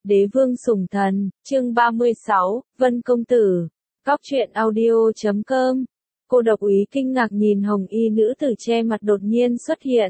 Đế vương sủng thần, chương 36, Vân Công Tử. Góc truyện audio.com. Cô độc úy kinh ngạc nhìn hồng y nữ tử che mặt đột nhiên xuất hiện.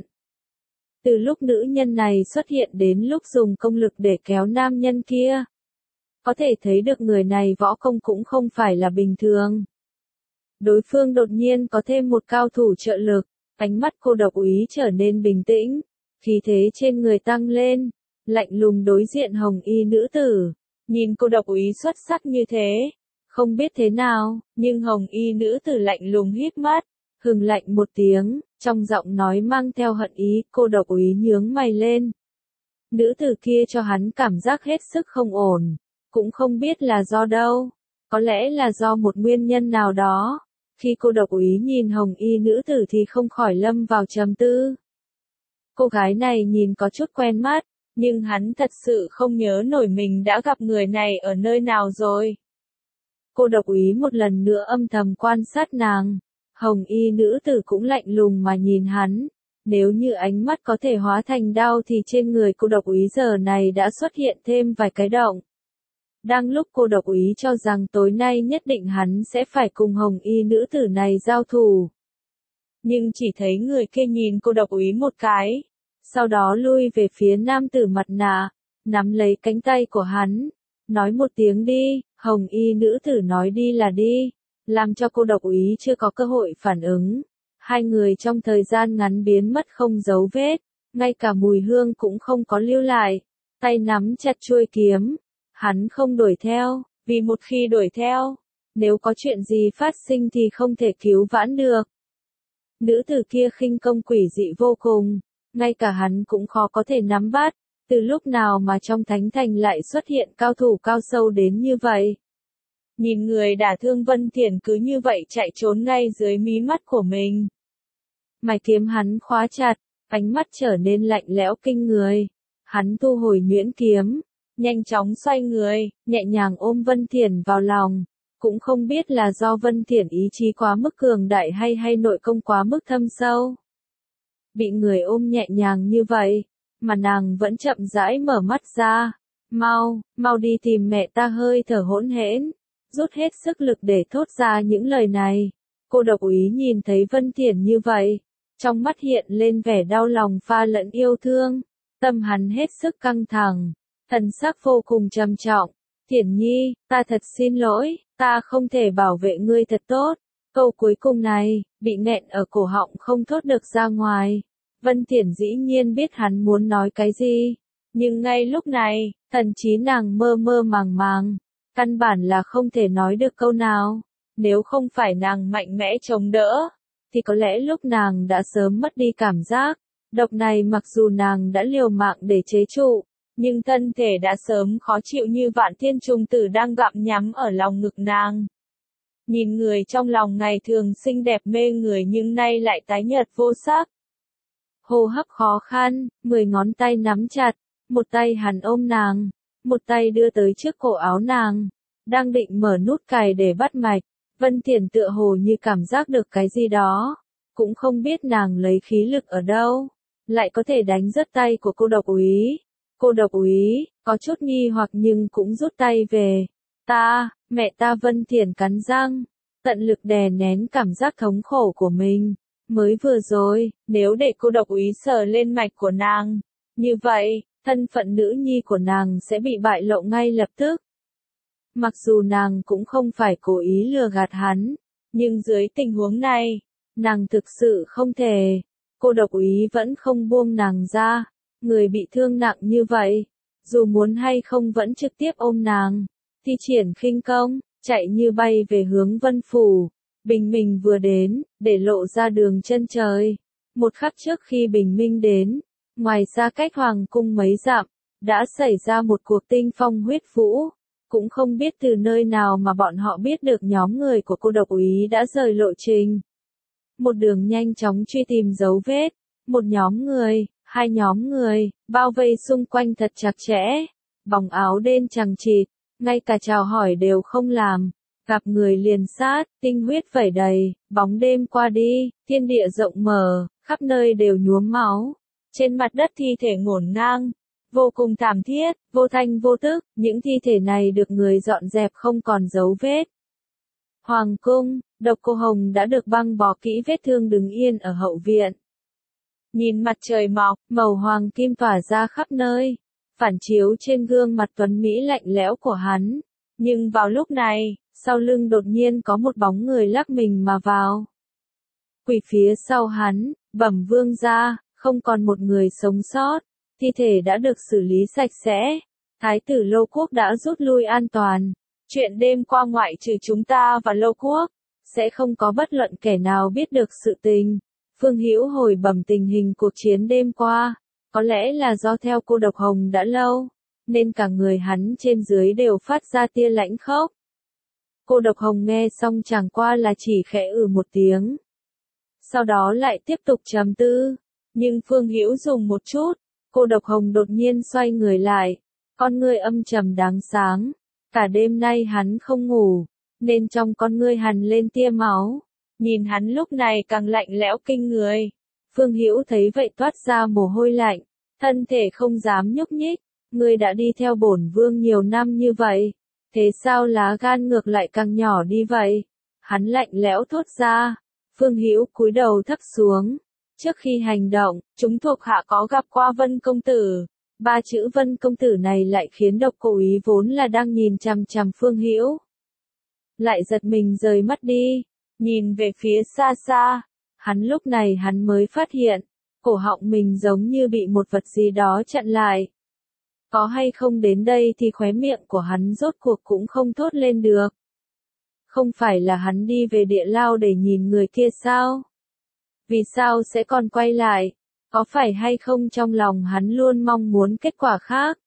Từ lúc nữ nhân này xuất hiện đến lúc dùng công lực để kéo nam nhân kia. Có thể thấy được người này võ công cũng không phải là bình thường. Đối phương đột nhiên có thêm một cao thủ trợ lực, ánh mắt cô độc úy trở nên bình tĩnh, khí thế trên người tăng lên, lạnh lùng đối diện hồng y nữ tử. Nhìn cô độc úy xuất sắc như thế, không biết thế nào, nhưng hồng y nữ tử lạnh lùng hít mắt, hừ lạnh một tiếng, trong giọng nói mang theo hận ý. Cô độc úy nhướng mày lên. Nữ tử kia cho hắn cảm giác hết sức không ổn, cũng không biết là do đâu, có lẽ là do một nguyên nhân nào đó. Khi cô độc úy nhìn hồng y nữ tử thì không khỏi lâm vào trầm tư. Cô gái này nhìn có chút quen mắt, nhưng hắn thật sự không nhớ nổi mình đã gặp người này ở nơi nào rồi. Cô độc úy một lần nữa âm thầm quan sát nàng. Hồng y nữ tử cũng lạnh lùng mà nhìn hắn. Nếu như ánh mắt có thể hóa thành đao thì trên người cô độc úy giờ này đã xuất hiện thêm vài cái động. Đang lúc cô độc úy cho rằng tối nay nhất định hắn sẽ phải cùng hồng y nữ tử này giao thủ. Nhưng chỉ thấy người kia nhìn cô độc úy một cái, sau đó lui về phía nam tử mặt nạ, nắm lấy cánh tay của hắn, nói một tiếng đi. Hồng y nữ tử nói đi là đi, làm cho cô độc úy chưa có cơ hội phản ứng. Hai người trong thời gian ngắn biến mất không dấu vết, ngay cả mùi hương cũng không có lưu lại. Tay nắm chặt chuôi kiếm, hắn không đuổi theo, vì một khi đuổi theo, nếu có chuyện gì phát sinh thì không thể cứu vãn được. Nữ tử kia khinh công quỷ dị vô cùng, ngay cả hắn cũng khó có thể nắm bắt. Từ lúc nào mà trong thánh thành lại xuất hiện cao thủ cao sâu đến như vậy? Nhìn người đả thương Vân Thiển cứ như vậy chạy trốn ngay dưới mí mắt của mình. Mày kiếm hắn khóa chặt, ánh mắt trở nên lạnh lẽo kinh người. Hắn thu hồi nhuyễn kiếm, nhanh chóng xoay người, nhẹ nhàng ôm Vân Thiển vào lòng. Cũng không biết là do Vân Thiển ý chí quá mức cường đại hay nội công quá mức thâm sâu. Bị người ôm nhẹ nhàng như vậy, mà nàng vẫn chậm rãi mở mắt ra. Mau đi tìm mẹ ta. Hơi thở hỗn hển, rút hết sức lực để thốt ra những lời này. Cô độc úy nhìn thấy Vân Thiển như vậy, trong mắt hiện lên vẻ đau lòng pha lẫn yêu thương. Tâm hắn hết sức căng thẳng, thần sắc vô cùng trầm trọng. Thiển nhi, ta thật xin lỗi, ta không thể bảo vệ ngươi thật tốt. Câu cuối cùng này, bị nghẹn ở cổ họng không thốt được ra ngoài. Vân Thiển dĩ nhiên biết hắn muốn nói cái gì, nhưng ngay lúc này, thần trí nàng mơ mơ màng màng, căn bản là không thể nói được câu nào. Nếu không phải nàng mạnh mẽ chống đỡ, thì có lẽ lúc nàng đã sớm mất đi cảm giác. Độc này mặc dù nàng đã liều mạng để chế trụ, nhưng thân thể đã sớm khó chịu như vạn thiên trùng tử đang gặm nhắm ở lòng ngực nàng. Nhìn người trong lòng ngày thường xinh đẹp mê người nhưng nay lại tái nhợt vô sắc. Hô hấp khó khăn, 10 ngón tay nắm chặt, một tay hắn ôm nàng, một tay đưa tới trước cổ áo nàng, đang định mở nút cài để bắt mạch. Vân Thiển tựa hồ như cảm giác được cái gì đó, cũng không biết nàng lấy khí lực ở đâu, lại có thể đánh rớt tay của cô độc úy. Cô độc úy có chút nghi hoặc nhưng cũng rút tay về. Mẹ ta. Vân Thiển cắn răng, tận lực đè nén cảm giác thống khổ của mình. Mới vừa rồi, nếu để cô độc úy sờ lên mạch của nàng, như vậy, thân phận nữ nhi của nàng sẽ bị bại lộ ngay lập tức. Mặc dù nàng cũng không phải cố ý lừa gạt hắn, nhưng dưới tình huống này, nàng thực sự không thể. Cô độc úy vẫn không buông nàng ra. Người bị thương nặng như vậy, dù muốn hay không vẫn trực tiếp ôm nàng, thi triển khinh công, chạy như bay về hướng Vân Phủ. Bình minh vừa đến, để lộ ra đường chân trời. Một khắc trước khi bình minh đến, ngoài xa cách hoàng cung mấy dặm, đã xảy ra một cuộc tinh phong huyết vũ. Cũng không biết từ nơi nào mà bọn họ biết được nhóm người của cô độc úy đã rời lộ trình. Một đường nhanh chóng truy tìm dấu vết, một nhóm người, hai nhóm người, bao vây xung quanh thật chặt chẽ. Bóng áo đen chằng chịt, ngay cả chào hỏi đều không làm. Gặp người liền sát, tinh huyết vẩy đầy. Bóng đêm qua đi, thiên địa rộng mở, khắp nơi đều nhuốm máu. Trên mặt đất thi thể ngổn ngang. vô cùng thảm thiết, vô thanh vô tức, những thi thể này được người dọn dẹp không còn dấu vết. Hoàng cung, Độc Cô Hồng đã được băng bó kỹ vết thương đứng yên ở hậu viện. Nhìn mặt trời mọc, màu hoàng kim tỏa ra khắp nơi, phản chiếu trên gương mặt tuấn mỹ lạnh lẽo của hắn. Nhưng vào lúc này, sau lưng đột nhiên có một bóng người lắc mình mà vào. Quỳ phía sau hắn, bẩm vương gia, không còn một người sống sót, thi thể đã được xử lý sạch sẽ. Thái tử Lô Quốc đã rút lui an toàn. Chuyện đêm qua ngoại trừ chúng ta và Lô Quốc, sẽ không có bất luận kẻ nào biết được sự tình. Phương Hữu hồi bẩm tình hình cuộc chiến đêm qua, có lẽ là do theo cô độc hồng đã lâu, nên cả người hắn trên dưới đều phát ra tia lãnh khốc. Cô độc hồng nghe xong chẳng qua là chỉ khẽ một tiếng. Sau đó lại tiếp tục trầm tư, nhưng Phương Hữu dùng một chút, cô độc hồng đột nhiên xoay người lại, con ngươi âm trầm đáng sáng. Cả đêm nay hắn không ngủ, nên trong con ngươi hằn lên tia máu. Nhìn hắn lúc này càng lạnh lẽo kinh người. Phương Hữu thấy vậy toát ra mồ hôi lạnh, thân thể không dám nhúc nhích. Ngươi đã đi theo bổn vương nhiều năm như vậy, thế sao lá gan ngược lại càng nhỏ đi vậy? Hắn lạnh lẽo thốt ra. Phương Hữu cúi đầu thấp xuống. Trước khi hành động, chúng thuộc hạ có gặp qua Vân công tử. Ba chữ Vân công tử này lại khiến Độc Cô Úy vốn là đang nhìn chằm chằm Phương Hữu, lại giật mình rời mắt đi, nhìn về phía xa xa. Lúc này hắn mới phát hiện, cổ họng mình giống như bị một vật gì đó chặn lại. Có hay không đến đây thì khóe miệng của hắn rốt cuộc cũng không thốt lên được. Không phải là hắn đi về địa lao để nhìn người kia sao? Vì sao sẽ còn quay lại? Có phải hay không trong lòng hắn luôn mong muốn kết quả khác?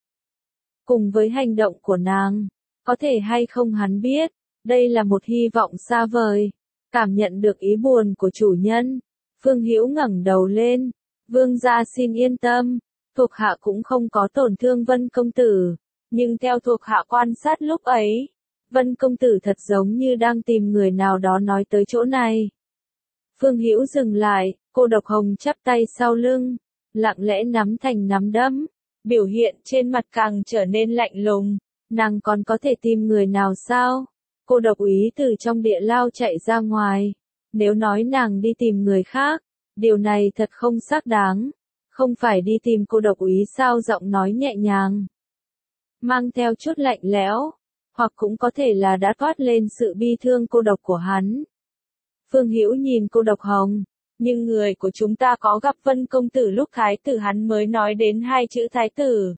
Cùng với hành động của nàng, có thể hay không hắn biết, đây là một hy vọng xa vời. Cảm nhận được ý buồn của chủ nhân, Phương Hữu ngẩng đầu lên. Vương gia xin yên tâm, thuộc hạ cũng không có tổn thương Vân công tử, nhưng theo thuộc hạ quan sát lúc ấy, Vân công tử thật giống như đang tìm người nào đó nói tới chỗ này. Phương Hữu dừng lại, cô độc hồng chắp tay sau lưng, lặng lẽ nắm thành nắm đấm, biểu hiện trên mặt càng trở nên lạnh lùng. Nàng còn có thể tìm người nào sao? Cô độc úy từ trong địa lao chạy ra ngoài. Nếu nói nàng đi tìm người khác, điều này thật không xác đáng. Không phải đi tìm cô độc úy sao? Giọng nói nhẹ nhàng, mang theo chút lạnh lẽo, hoặc cũng có thể là đã toát lên sự bi thương cô độc của hắn. Phương Hữu nhìn cô độc hồng, nhưng người của chúng ta có gặp Vân công tử lúc thái tử hắn mới nói đến hai chữ thái tử.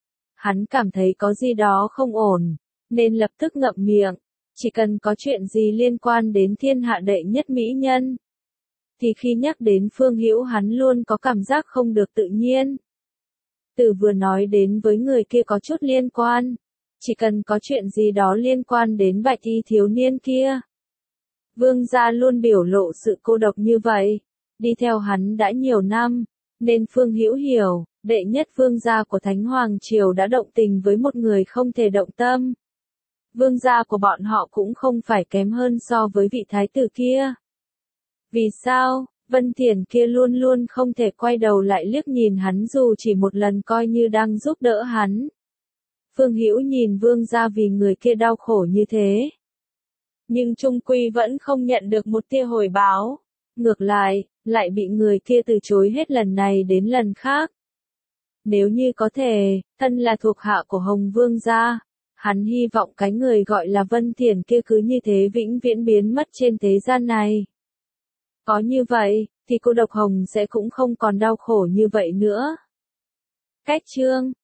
Hắn cảm thấy có gì đó không ổn, nên lập tức ngậm miệng. Chỉ cần có chuyện gì liên quan đến thiên hạ đệ nhất mỹ nhân, thì khi nhắc đến Phương Hữu hắn luôn có cảm giác không được tự nhiên. Từ vừa nói đến với người kia có chút liên quan, chỉ cần có chuyện gì đó liên quan đến bạch y thiếu niên kia. Vương gia luôn biểu lộ sự cô độc như vậy, đi theo hắn đã nhiều năm, nên Phương Hữu hiểu, đệ nhất vương gia của Thánh Hoàng Triều đã động tình với một người không thể động tâm. Vương gia của bọn họ cũng không phải kém hơn so với vị thái tử kia. Vì sao, Vân Thiển kia luôn luôn không thể quay đầu lại liếc nhìn hắn dù chỉ một lần coi như đang giúp đỡ hắn. Phương Hữu nhìn vương gia vì người kia đau khổ như thế, nhưng chung quy vẫn không nhận được một tia hồi báo. Ngược lại bị người kia từ chối hết lần này đến lần khác. Nếu như có thể, thân là thuộc hạ của Hồng Vương gia, hắn hy vọng cái người gọi là Vân Thiển kia cứ như thế vĩnh viễn biến mất trên thế gian này. Có như vậy, thì cô độc hồng sẽ cũng không còn đau khổ như vậy nữa. Cách chương